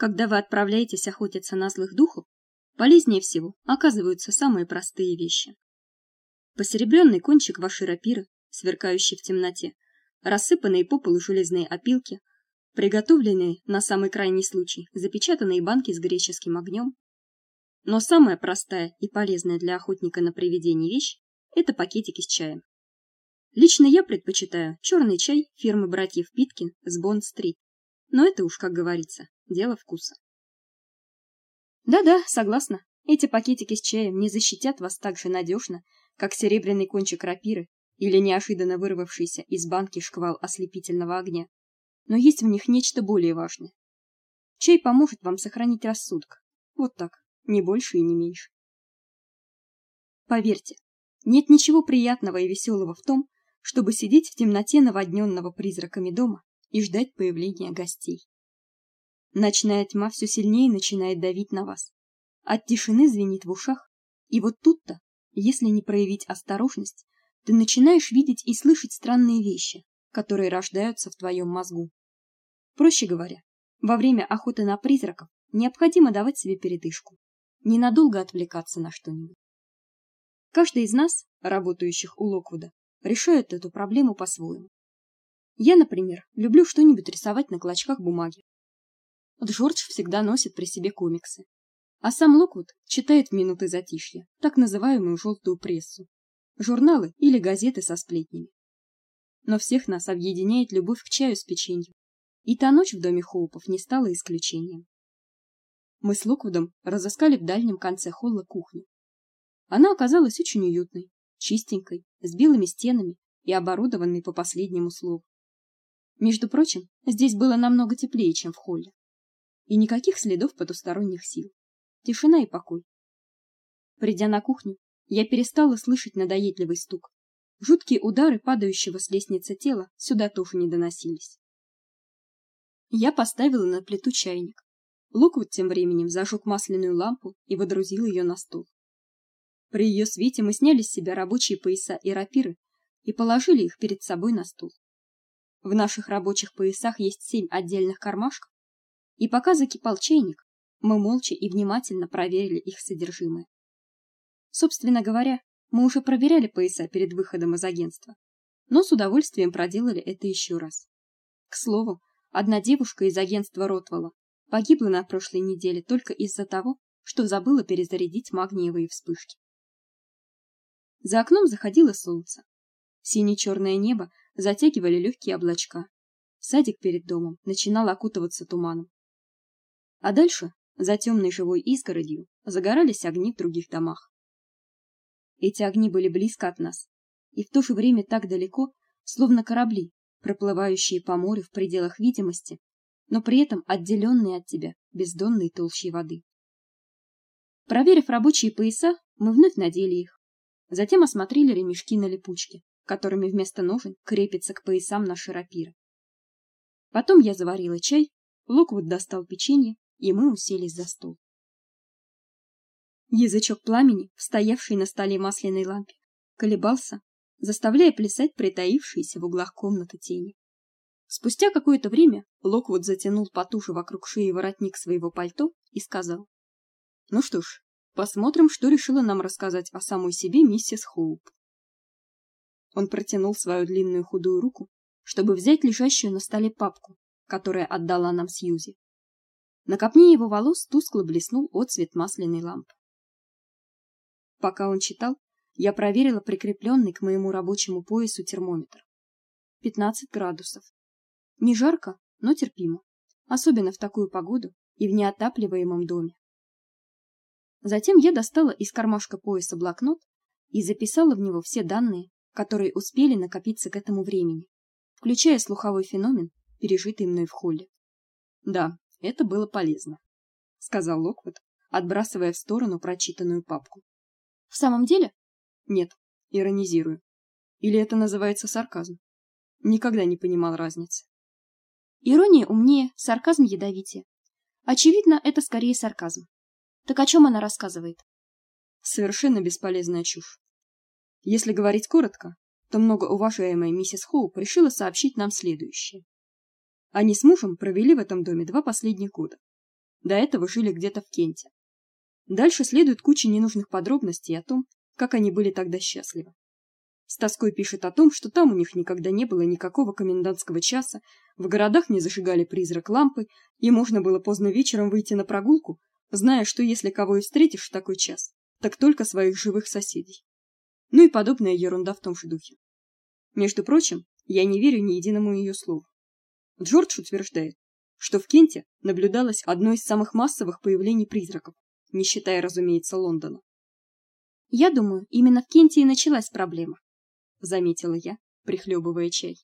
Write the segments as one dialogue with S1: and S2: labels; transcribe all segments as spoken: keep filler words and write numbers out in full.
S1: Когда вы отправляетесь охотиться на злых духов, полезнее всего оказываются самые простые вещи. Посеребренный кончик вашей рапиры, сверкающий в темноте, рассыпанные по полу железные опилки, приготовленные на самый крайний случай запечатанные банки с греческим огнем. Но самая простая и полезная для охотника на привидений вещь – это пакетики с чаем. Лично я предпочитаю черный чай фирмы братьев Питкин с Бонд-стрит, но это уж, как говорится, дело вкуса. Да-да, согласна, эти пакетики с чаем не защитят вас так же надежно, как серебряный кончик рапиры или неожиданно вырвавшийся из банки шквал ослепительного огня. Но есть в них нечто более важное. Чай поможет вам сохранить рассудок. Вот так, не больше и не меньше. Поверьте, нет ничего приятного и веселого в том, чтобы сидеть в темноте наводненного призраками дома и ждать появления гостей. Ночная тьма все сильнее начинает давить на вас. От тишины звенит в ушах, и вот тут-то, если не проявить осторожность, ты начинаешь видеть и слышать странные вещи, которые рождаются в твоем мозгу. Проще говоря, во время охоты на призраков необходимо давать себе передышку, ненадолго отвлекаться на что-нибудь. Каждый из нас, работающих у Локвуда, решает эту проблему по-своему. Я, например, люблю что-нибудь рисовать на клочках бумаги. Джордж всегда носит при себе комиксы, а сам Локвуд читает в минуты затишья так называемую желтую прессу, журналы или газеты со сплетнями. Но всех нас объединяет любовь к чаю с печеньем, и та ночь в доме Хоупов не стала исключением. Мы с Локвудом разыскали в дальнем конце холла кухню. Она оказалась очень уютной, чистенькой, с белыми стенами и оборудованной по последнему слову. Между прочим, здесь было намного теплее, чем в холле. И никаких следов потусторонних сил. Тишина и покой. Придя на кухню, я перестала слышать надоедливый стук. Жуткие удары падающего с лестницы тела сюда тоже не доносились. Я поставила на плиту чайник. Локвуд тем временем зажег масляную лампу и водрузил ее на стол. При ее свете мы сняли с себя рабочие пояса и рапиры и положили их перед собой на стол. В наших рабочих поясах есть семь отдельных кармашков, и пока закипал чайник, мы молча и внимательно проверили их содержимое. Собственно говоря, мы уже проверяли пояса перед выходом из агентства, но с удовольствием проделали это еще раз. К слову, одна девушка из агентства Ротвелла погибла на прошлой неделе только из-за того, что забыла перезарядить магниевые вспышки. За окном заходило солнце. Сине-черное небо затягивали легкие облачка. Садик перед домом начинал окутываться туманом. А дальше, за темной живой изгородью, загорались огни в других домах. Эти огни были близко от нас, и в то же время так далеко, словно корабли, проплывающие по морю в пределах видимости, но при этом отделенные от тебя бездонной толщей воды. Проверив рабочие пояса, мы вновь надели их. Затем осмотрели ремешки на липучке, которыми вместо ножен крепится к поясам наши рапиры. Потом я заварила чай, Локвуд достал печенье, и мы уселись за стол. Язычок пламени, стоявший на столе масляной лампе, колебался, заставляя плясать притаившиеся в углах комнаты тени. Спустя какое-то время Локвуд затянул потуже вокруг шеи воротник своего пальто и сказал: "Ну что ж, посмотрим, что решила нам рассказать о самой себе миссис Хоуп". Он протянул свою длинную худую руку, чтобы взять лежащую на столе папку, которую отдала нам Сьюзи. На копне его волос тускло блеснул отсвет масляной лампы. Пока он читал, я проверила прикрепленный к моему рабочему поясу термометр. пятнадцать градусов. Не жарко, но терпимо, особенно в такую погоду и в неотапливаемом доме. Затем я достала из кармашка пояса блокнот и записала в него все данные, которые успели накопиться к этому времени, включая слуховой феномен, пережитый мной в холле. "Да, это было полезно", сказал Локвуд, отбрасывая в сторону прочитанную папку. "В самом деле?" "Нет, иронизирую. Или это называется сарказм? Никогда не понимал разницы". "Ирония умнее, сарказм ядовитее. Очевидно, это скорее сарказм. Так о чем она рассказывает?" "Совершенно бесполезная чушь. Если говорить коротко, то многоуважаемая миссис Хоуп решила сообщить нам следующее. Они с мужем провели в этом доме два последних года. До этого жили где-то в Кенте. Дальше следует куча ненужных подробностей о том, как они были тогда счастливы. С тоской пишет о том, что там у них никогда не было никакого комендантского часа, в городах не зажигали призрак лампы, и можно было поздно вечером выйти на прогулку, зная, что если кого и встретишь в такой час, так только своих живых соседей. Ну и подобная ерунда в том же духе. Между прочим, я не верю ни единому ее слову. Джордж утверждает, что в Кенте наблюдалось одно из самых массовых появлений призраков, не считая, разумеется, Лондона. Я думаю, именно в Кенте и началась проблема, заметила я, прихлебывая чай.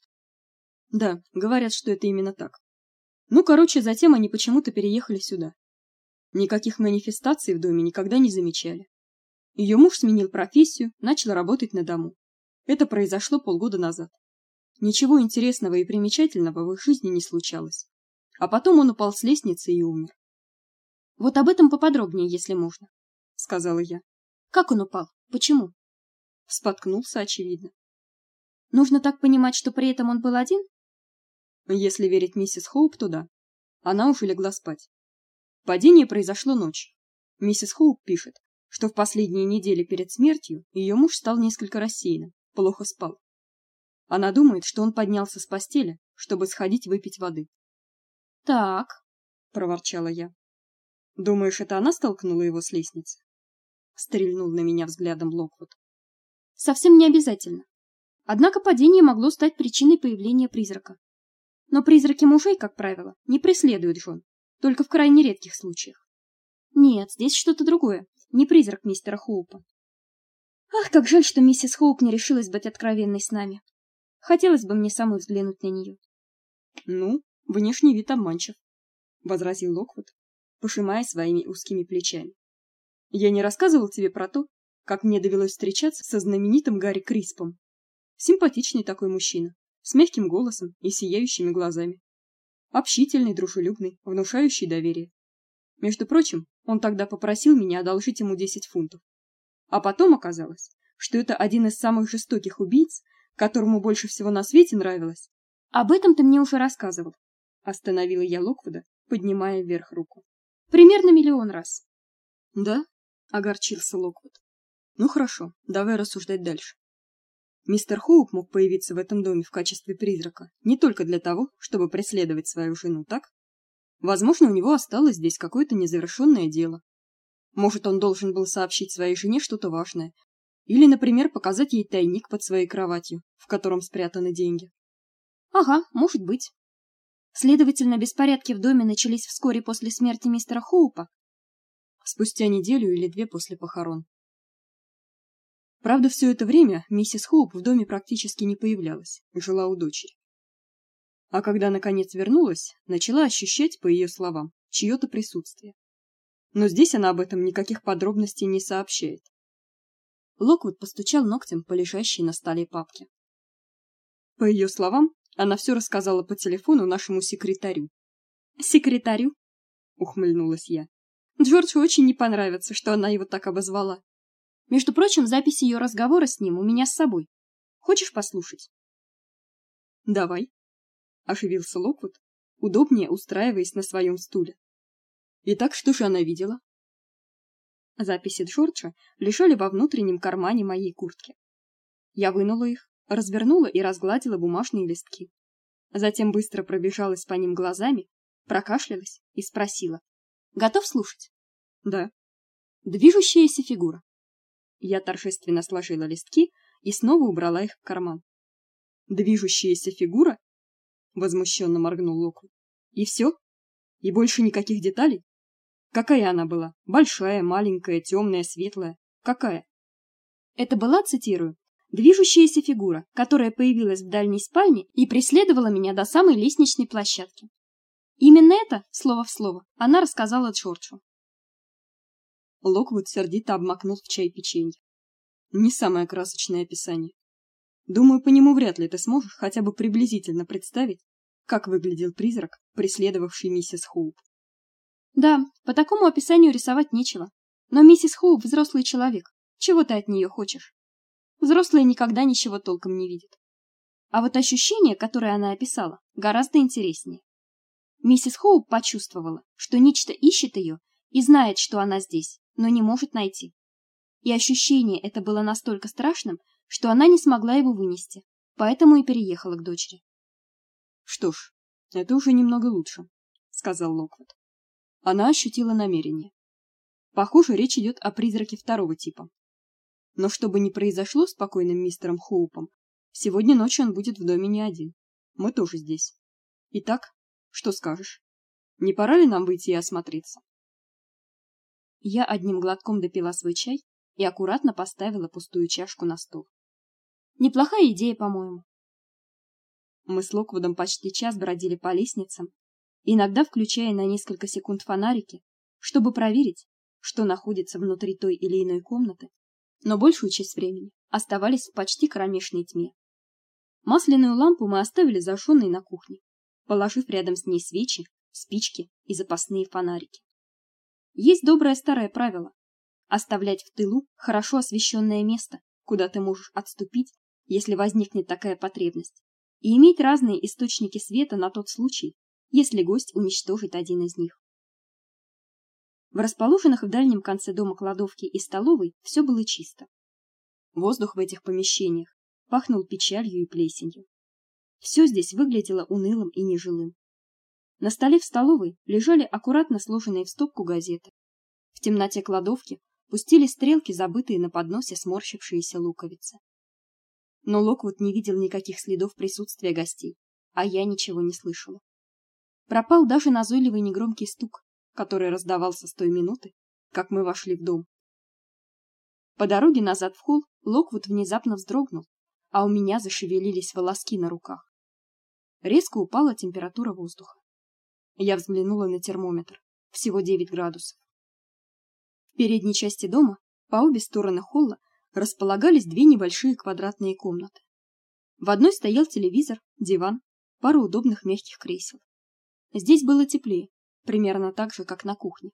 S1: Да, говорят, что это именно так. Ну, короче, затем они почему-то переехали сюда. Никаких манифестаций в доме никогда не замечали. Ее муж сменил профессию, начал работать на дому. Это произошло полгода назад. Ничего интересного и примечательного в их жизни не случалось. А потом он упал с лестницы и умер. Вот об этом поподробнее, если можно, сказала я. Как он упал? Почему? Споткнулся, очевидно. Нужно так понимать, что при этом он был один? Если верить миссис Хоуп, то да. Она уже легла спать. Падение произошло ночью. Миссис Хоуп пишет, что в последние недели перед смертью ее муж стал несколько рассеянным, плохо спал. Она думает, что он поднялся с постели, чтобы сходить выпить воды. Так, проворчала я. Думаешь, это она столкнула его с лестницы? Стрельнул на меня взглядом Локвуд. Совсем не обязательно. Однако падение могло стать причиной появления призрака. Но призраки мужей, как правило, не преследуют жен, только в крайне редких случаях. Нет, здесь что-то другое, не призрак мистера Хоупа. Ах, как жаль, что миссис Хоуп не решилась быть откровенной с нами. Хотелось бы мне самой взглянуть на нее. Ну, внешний вид обманчив, возразил Локвуд, пожимая своими узкими плечами. Я не рассказывал тебе про то, как мне довелось встречаться со знаменитым Гарри Криспом. Симпатичный такой мужчина, с мягким голосом и сияющими глазами. Общительный, дружелюбный, внушающий доверие. Между прочим, он тогда попросил меня одолжить ему десять фунтов. А потом оказалось, что это один из самых жестоких убийц, которому больше всего на свете нравилось. Об этом ты мне уже рассказывал, остановила я Локвуда, поднимая вверх руку. Примерно миллион раз. Да, огорчился Локвуд. Ну хорошо, давай рассуждать дальше. Мистер Хоуп мог появиться в этом доме в качестве призрака не только для того, чтобы преследовать свою жену, так? Возможно, у него осталось здесь какое-то незавершенное дело. Может, он должен был сообщить своей жене что-то важное, или, например, показать ей тайник под своей кроватью, в котором спрятаны деньги. Ага, может быть. Следовательно, беспорядки в доме начались вскоре после смерти мистера Хоупа, спустя неделю или две после похорон. Правда, все это время миссис Хоуп в доме практически не появлялась, жила у дочери. А когда наконец вернулась, начала ощущать, по ее словам, чьё-то присутствие. Но здесь она об этом никаких подробностей не сообщает. Локвуд постучал ногтем по лежащей на столе папке. По ее словам, она все рассказала по телефону нашему секретарю. Секретарю? Ухмыльнулась я. Джорджу очень не понравится, что она его так обозвала. Между прочим, запись ее разговора с ним у меня с собой. Хочешь послушать? Давай, оживился Локвуд, удобнее устраиваясь на своем стуле. Итак, что же она видела? Записи Джорджа лежали во внутреннем кармане моей куртки. Я вынула их, развернула и разгладила бумажные листки. Затем быстро пробежалась по ним глазами, прокашлялась и спросила: "Готов слушать?" "Да". "Движущаяся фигура". Я торжественно сложила листки и снова убрала их в карман. "Движущаяся фигура?" возмущенно моргнул Локвуд. "И все? И больше никаких деталей? Какая она была? Большая, маленькая, темная, светлая? Какая?" "Это была, цитирую, движущаяся фигура, которая появилась в дальней спальне и преследовала меня до самой лестничной площадки". Именно это, слово в слово, она рассказала Джорджу. Локвуд сердито обмакнул в чай печенье. Не самое красочное описание. Думаю, по нему вряд ли ты сможешь хотя бы приблизительно представить, как выглядел призрак, преследовавший миссис Хоуп. Да, по такому описанию рисовать нечего. Но миссис Хоуп взрослый человек. Чего ты от нее хочешь? Взрослые никогда ничего толком не видят. А вот ощущение, которое она описала, гораздо интереснее. Миссис Хоуп почувствовала, что нечто ищет ее и знает, что она здесь, но не может найти. И ощущение это было настолько страшным, что она не смогла его вынести, поэтому и переехала к дочери.
S2: Что ж, это уже немного лучше, сказал Локвуд. Она ощутила намерение. Похоже, речь идет о призраке второго типа. Но что бы ни произошло с покойным мистером Хоупом, сегодня ночью он будет в доме не один. Мы тоже здесь. Итак, что скажешь? Не пора ли нам выйти и осмотреться?
S1: Я одним глотком допила свой чай и аккуратно поставила пустую чашку на стол. Неплохая идея, по-моему. Мы с Локвудом почти час бродили по лестницам, иногда включая на несколько секунд фонарики, чтобы проверить, что находится внутри той или иной комнаты, но большую часть времени оставались в почти кромешной тьме. Масляную лампу мы оставили зажженной на кухне, положив рядом с ней свечи, спички и запасные фонарики. Есть доброе старое правило оставлять в тылу хорошо освещенное место, куда ты можешь отступить, если возникнет такая потребность, и иметь разные источники света на тот случай, если гость уничтожит один из них. В расположенных в дальнем конце дома кладовке и столовой все было чисто. Воздух в этих помещениях пахнул печалью и плесенью. Все здесь выглядело унылым и нежилым. На столе в столовой лежали аккуратно сложенные в стопку газеты. В темноте кладовки пустили стрелки, забытые на подносе сморщившиеся луковицы. Но Локвуд не видел никаких следов присутствия гостей, а я ничего не слышала. Пропал даже назойливый негромкий стук, который раздавался с той минуты, как мы вошли в дом. По дороге назад в холл Локвуд внезапно вздрогнул, а у меня зашевелились волоски на руках. Резко упала температура воздуха. Я взглянула на термометр. Всего девять градусов. В передней части дома, по обе стороны холла, располагались две небольшие квадратные комнаты. В одной стоял телевизор, диван, пара удобных мягких кресел. Здесь было теплее, примерно так же, как на кухне.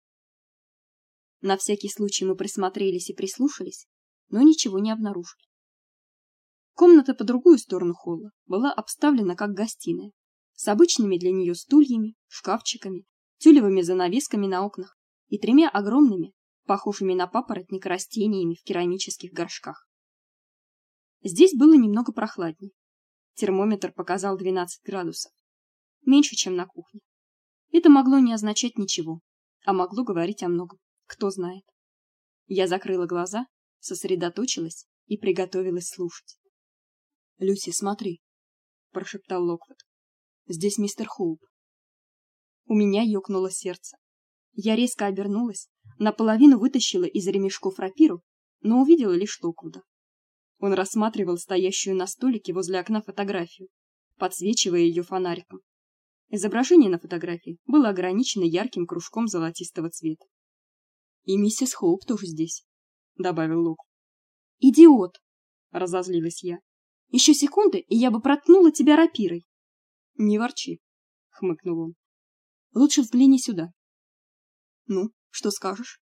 S1: На всякий случай мы присмотрелись и прислушались, но ничего не обнаружили. Комната по другую сторону холла была обставлена как гостиная, с обычными для нее стульями, шкафчиками, тюлевыми занавесками на окнах и тремя огромными, похожими на папоротник, растениями в керамических горшках. Здесь было немного прохладнее. Термометр показал двенадцать градусов, меньше, чем на кухне. Это могло не означать ничего, а могло говорить о многом, кто знает. Я закрыла глаза, сосредоточилась и приготовилась слушать.
S2: "Люси, смотри", прошептал Локвуд. "Здесь мистер Хоуп".
S1: У меня ёкнуло сердце. Я резко обернулась, наполовину вытащила из ремешков рапиру, но увидела лишь Локвуда. Он рассматривал стоящую на столике возле окна фотографию, подсвечивая ее фонариком. Изображение на фотографии было ограничено ярким кружком золотистого цвета.
S2: "И миссис Хоуп тоже здесь", добавил Локвуд.
S1: "Идиот", разозлилась я. "Еще секунды, и я бы проткнула тебя рапирой".
S2: "Не ворчи", хмыкнул он. "Лучше взгляни сюда". "Ну, что скажешь?"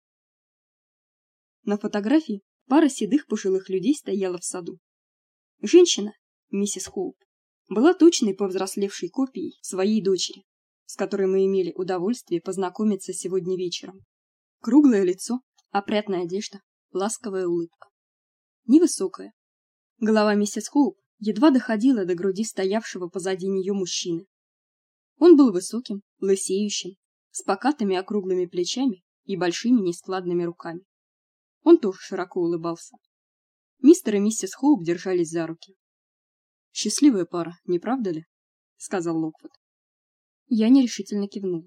S1: На фотографии пара седых пожилых людей стояла в саду. Женщина, миссис Хоуп, была точной повзрослевшей копией своей дочери, с которой мы имели удовольствие познакомиться сегодня вечером. Круглое лицо, опрятная одежда, ласковая улыбка. Невысокая. Голова миссис Хоуп едва доходила до груди стоявшего позади нее мужчины. Он был высоким, лысеющим, с покатыми округлыми плечами и большими нескладными руками. Он тоже широко улыбался. Мистер и миссис Хоуп держались за руки.
S2: "Счастливая пара, не правда ли?" сказал Локвуд.
S1: Я нерешительно кивнула.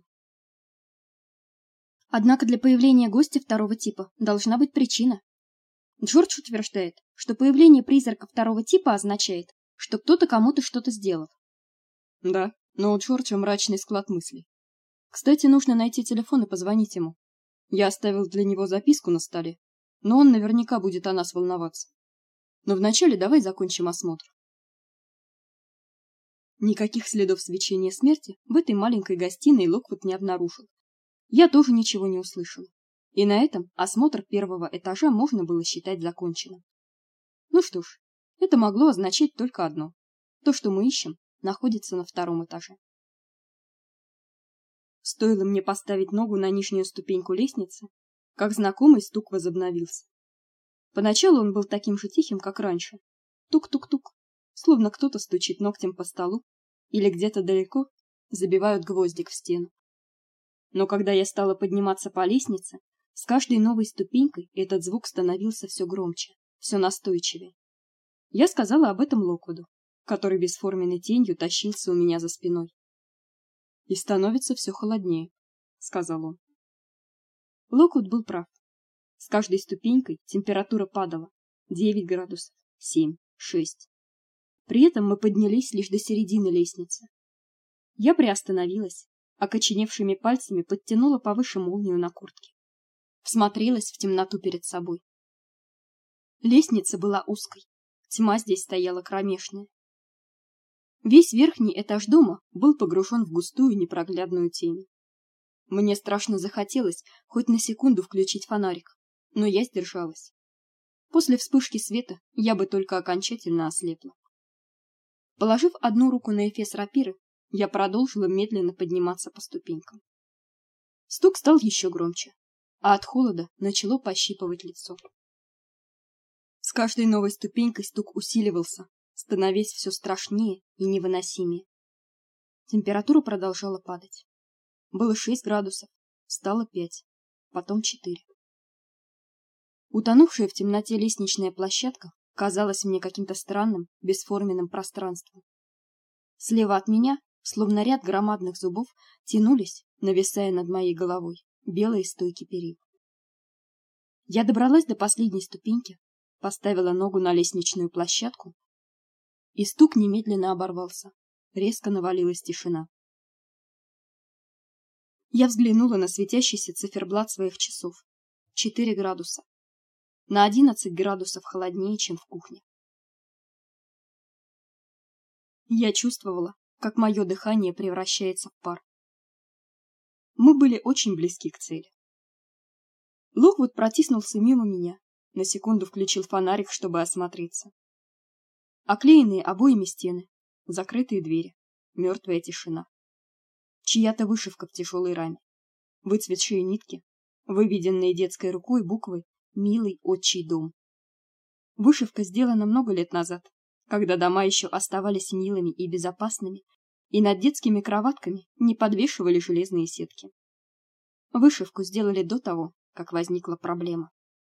S1: Однако для появления гостя второго типа должна быть причина. Джордж утверждает, что появление призрака второго типа означает, что кто-то кому-то что-то сделал.
S2: Да, но у Джорджа мрачный склад мыслей. Кстати, нужно найти телефон и позвонить ему. Я оставил для него записку на столе, но он наверняка будет о нас волноваться. Но вначале давай закончим осмотр.
S1: Никаких следов свечения смерти в этой маленькой гостиной Локвуд не обнаружил. Я тоже ничего не услышала. И на этом осмотр первого этажа можно было считать законченным. Ну что ж, это могло означать только одно: то, что мы ищем, находится на втором этаже. Стоило мне поставить ногу на нижнюю ступеньку лестницы, как знакомый стук возобновился. Поначалу он был таким же тихим, как раньше. Тук-тук-тук, словно кто-то стучит ногтем по столу или где-то далеко забивают гвоздик в стену. Но когда я стала подниматься по лестнице, с каждой новой ступенькой этот звук становился все громче, все настойчивее. Я сказала об этом Локвуду, который бесформенной тенью тащился у меня за спиной. И становится все холоднее, сказал он. Локвуд был прав. С каждой ступенькой температура падала: девять градусов, семь, шесть. При этом мы поднялись лишь до середины лестницы. Я приостановилась, окоченевшими пальцами подтянула повыше молнию на куртке. Всмотрелась в темноту перед собой. Лестница была узкой, тьма здесь стояла кромешная. Весь верхний этаж дома был погружен в густую непроглядную тень. Мне страшно захотелось хоть на секунду включить фонарик, но я сдержалась. После вспышки света я бы только окончательно ослепла. Положив одну руку на эфес рапиры, я продолжила медленно подниматься по ступенькам. Стук стал еще громче, а от холода начало пощипывать лицо. С каждой новой ступенькой стук усиливался, становясь все страшнее и невыносимее. Температура продолжала падать. Было шесть градусов, стало пять, потом четыре. Утонувшая в темноте лестничная площадка казалась мне каким-то странным, бесформенным пространством. Слева от меня, словно ряд громадных зубов, тянулись, нависая над моей головой, белые стойки перил. Я добралась до последней ступеньки, поставила ногу на лестничную площадку, и стук немедленно оборвался. Резко навалилась тишина. Я взглянула на светящийся циферблат своих часов. Четыре градуса. На одиннадцать градусов холоднее, чем в кухне. Я чувствовала, как мое дыхание превращается в пар. Мы были очень близки к цели. Локвуд протиснулся мимо меня, на секунду включил фонарик, чтобы осмотреться. Оклеенные обоями стены, закрытые двери, мертвая тишина. Чья-то вышивка в тяжелой раме, выцветшие нитки, выведенные детской рукой буквы «Милый отчий дом». Вышивка сделана много лет назад, когда дома еще оставались милыми и безопасными, и над детскими кроватками не подвешивали железные сетки. Вышивку сделали до того, как возникла проблема.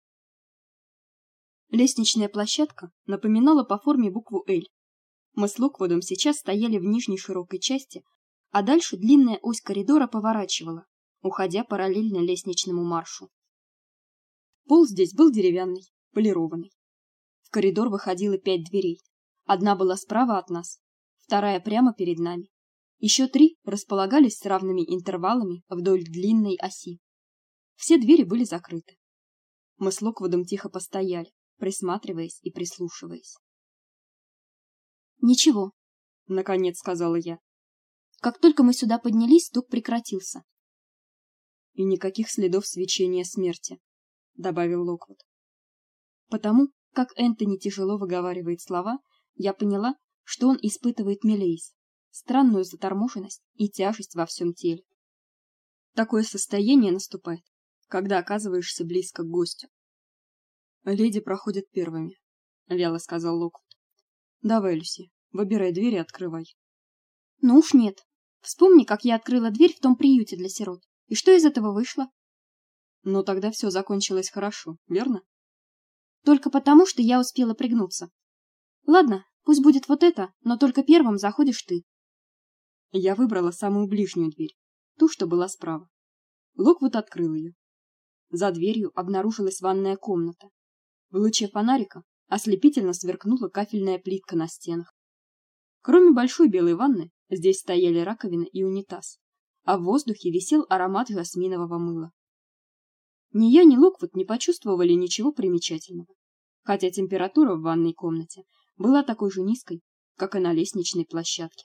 S1: Лестничная площадка напоминала по форме букву «Л». Мы с Локвудом сейчас стояли в нижней широкой части, а дальше длинная ось коридора поворачивала, уходя параллельно лестничному маршу. Пол здесь был деревянный, полированный. В коридор выходило пять дверей. Одна была справа от нас, вторая прямо перед нами. Еще три располагались с равными интервалами вдоль длинной оси. Все двери были закрыты. Мы с Локвудом тихо постояли, присматриваясь и прислушиваясь. «Ничего», — наконец сказала я. Как только мы сюда поднялись, стук прекратился. «И никаких следов свечения смерти», — добавил Локвуд. Потому, как Энтони тяжело выговаривает слова, я поняла, что он испытывает мелейс, странную заторможенность и тяжесть во всем теле. Такое состояние наступает, когда оказываешься близко к гостю. «Леди проходят первыми», — вяло сказал Локвуд. «Давай, Люси, выбирай дверь и открывай». «Ну уж нет. Вспомни, как я открыла дверь в том приюте для сирот. И что из этого вышло?» «Ну тогда все закончилось хорошо, верно?» «Только потому, что я успела пригнуться. Ладно, пусть будет вот это, но только первым заходишь ты». Я выбрала самую ближнюю дверь, ту, что была справа. Локвуд открыл ее. За дверью обнаружилась ванная комната. В луче фонарика ослепительно сверкнула кафельная плитка на стенах. Кроме большой белой ванны, здесь стояли раковина и унитаз, а в воздухе висел аромат жасминового мыла. Ни я, ни Локвуд не почувствовали ничего примечательного, хотя температура в ванной комнате была такой же низкой, как и на лестничной площадке.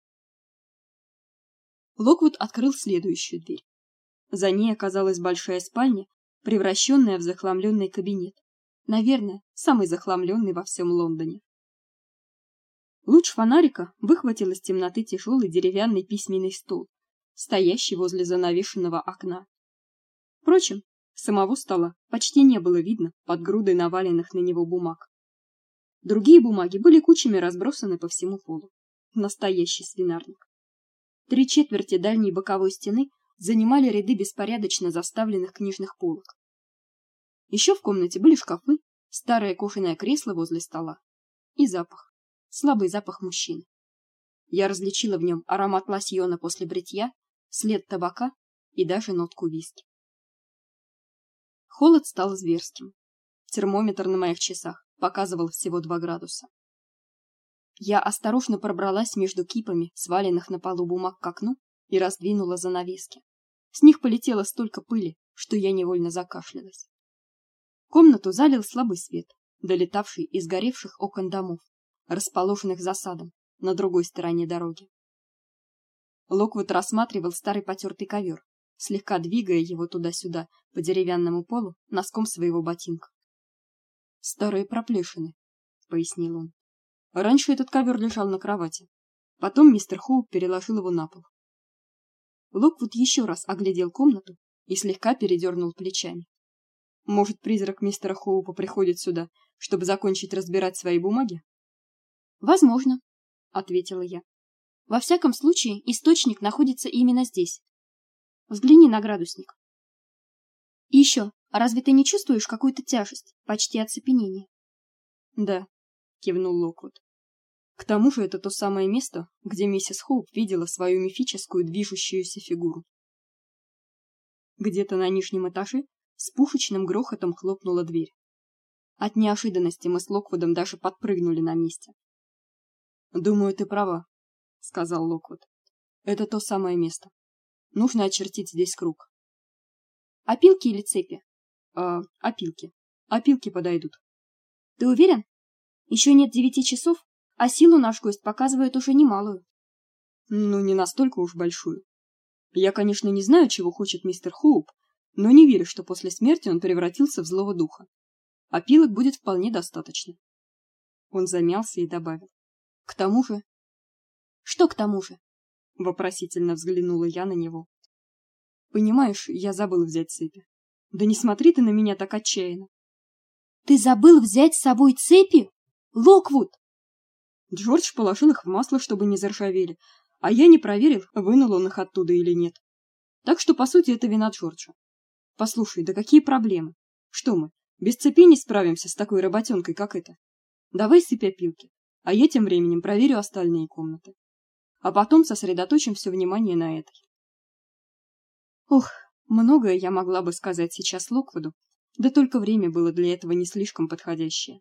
S1: Локвуд открыл следующую дверь. За ней оказалась большая спальня, превращенная в захламленный кабинет. Наверное, самый захламленный во всем Лондоне. Луч фонарика выхватил из темноты тяжелый деревянный письменный стол, стоящий возле занавешенного окна. Впрочем, самого стола почти не было видно под грудой наваленных на него бумаг. Другие бумаги были кучами разбросаны по всему полу. Настоящий свинарник. Три четверти дальней боковой стены занимали ряды беспорядочно заставленных книжных полок. Еще в комнате были шкафы, старое кожаное кресло возле стола и запах, слабый запах мужчины. Я различила в нем аромат лосьона после бритья, след табака и даже нотку виски. Холод стал зверским. Термометр на моих часах показывал всего два градуса. Я осторожно пробралась между кипами сваленных на полу бумаг к окну и раздвинула занавески. С них полетело столько пыли, что я невольно закашлялась. Комнату залил слабый свет, долетавший из горевших окон домов, расположенных за садом на другой стороне дороги. Локвуд рассматривал старый потертый ковер, слегка двигая его туда-сюда по деревянному полу носком своего ботинка. Старые проплешины, пояснил он. Раньше этот ковер лежал на кровати. Потом мистер Хоуп переложил его на пол. Локвуд еще раз оглядел комнату и слегка передернул плечами. Может, призрак мистера Хоупа приходит сюда, чтобы закончить разбирать свои бумаги? Возможно, ответила я. Во всяком случае, источник находится именно здесь. Взгляни на градусник. И еще, разве ты не чувствуешь какую-то тяжесть, почти оцепенение? Да, кивнул Локвуд. К тому же это то самое место, где миссис Хоуп видела свою мифическую движущуюся фигуру. Где-то на нижнем этаже с пушечным грохотом хлопнула дверь. От неожиданности мы с Локвудом даже подпрыгнули на месте. Думаю, ты права, сказал Локвуд. Это то самое место. Нужно очертить здесь круг. Опилки или цепи? А, опилки. Опилки подойдут. Ты уверен? Еще нет девяти часов, а силу наш гость показывает уже немалую. Ну, не настолько уж большую. Я, конечно, не знаю, чего хочет мистер Хоуп, но не верю, что после смерти он превратился в злого духа. Опилок будет вполне достаточно. Он замялся и добавил: к тому же... Что к тому же? Вопросительно взглянула я на него. Понимаешь, я забыл взять цепи. Да не смотри ты на меня так отчаянно. Ты забыл взять с собой цепи? Локвуд! Джордж положил их в масло, чтобы не заржавели, а я не проверил, вынул он их оттуда или нет. Так что, по сути, это вина Джорджа. Послушай, да какие проблемы? Что мы, без цепи не справимся с такой работенкой, как эта? Давай сыпь опилки, а я тем временем проверю остальные комнаты. А потом сосредоточим все внимание на этой. Ох, многое я могла бы сказать сейчас Локвуду, да только время было для этого не слишком подходящее.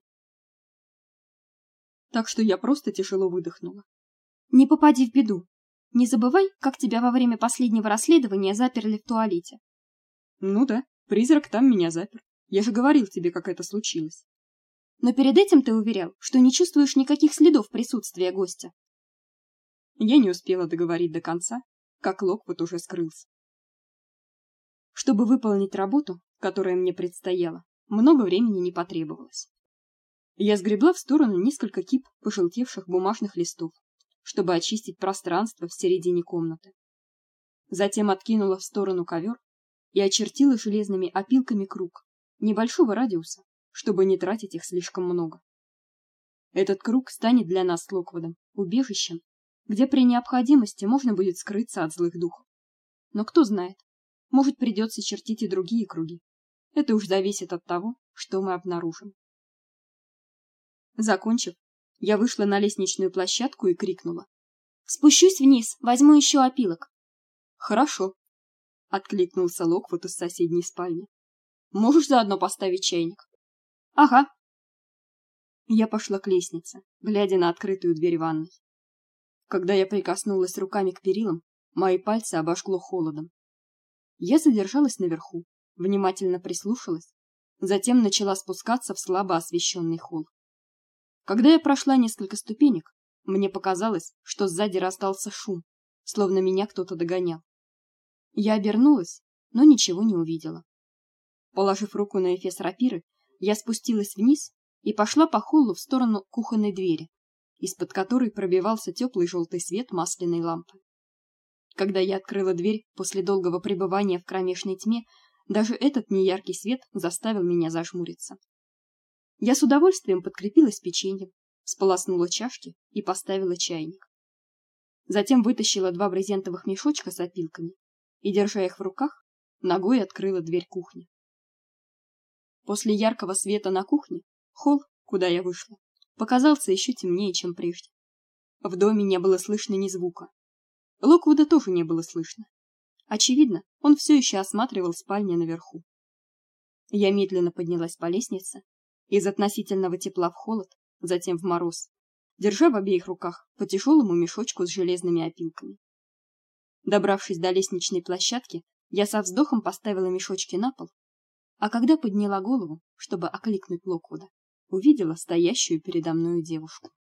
S1: Так что я просто тяжело выдохнула. Не попади в беду. Не забывай, как тебя во время последнего расследования заперли в туалете. Ну да, призрак там меня запер. Я же говорил тебе, как это случилось. Но перед этим ты уверял, что не чувствуешь никаких следов присутствия гостя. Я не успела договорить до конца, как Локвуд уже скрылся. Чтобы выполнить работу, которая мне предстояла, много времени не потребовалось. Я сгребла в сторону несколько кип пожелтевших бумажных листов, чтобы очистить пространство в середине комнаты. Затем откинула в сторону ковер и очертила железными опилками круг небольшого радиуса, чтобы не тратить их слишком много. Этот круг станет для нас с Локвудом убежищем, где при необходимости можно будет скрыться от злых духов. Но кто знает, может, придется чертить и другие круги. Это уж зависит от того, что мы обнаружим. Закончив, я вышла на лестничную площадку и крикнула: "Спущусь вниз, возьму еще опилок". "Хорошо", откликнулся Локвуд из соседней спальни. "Можешь заодно поставить чайник?" "Ага". Я пошла к лестнице, глядя на открытую дверь ванной. Когда я прикоснулась руками к перилам, мои пальцы обожгло холодом. Я задержалась наверху, внимательно прислушалась, затем начала спускаться в слабо освещенный холл. Когда я прошла несколько ступенек, мне показалось, что сзади раздался шум, словно меня кто-то догонял. Я обернулась, но ничего не увидела. Положив руку на эфес рапиры, я спустилась вниз и пошла по холлу в сторону кухонной двери, из-под которой пробивался теплый желтый свет масляной лампы. Когда я открыла дверь после долгого пребывания в кромешной тьме, даже этот неяркий свет заставил меня зажмуриться. Я с удовольствием подкрепилась печеньем, сполоснула чашки и поставила чайник. Затем вытащила два брезентовых мешочка с опилками и, держа их в руках, ногой открыла дверь кухни. После яркого света на кухне холл, куда я вышла, показался еще темнее, чем прежде. В доме не было слышно ни звука. Локвуда тоже не было слышно. Очевидно, он все еще осматривал спальни наверху. Я медленно поднялась по лестнице, из относительного тепла в холод, затем в мороз, держа в обеих руках по тяжелому мешочку с железными опилками. Добравшись до лестничной площадки, я со вздохом поставила мешочки на пол, а когда подняла голову, чтобы окликнуть Локвуда, увидела стоящую передо мною девушку.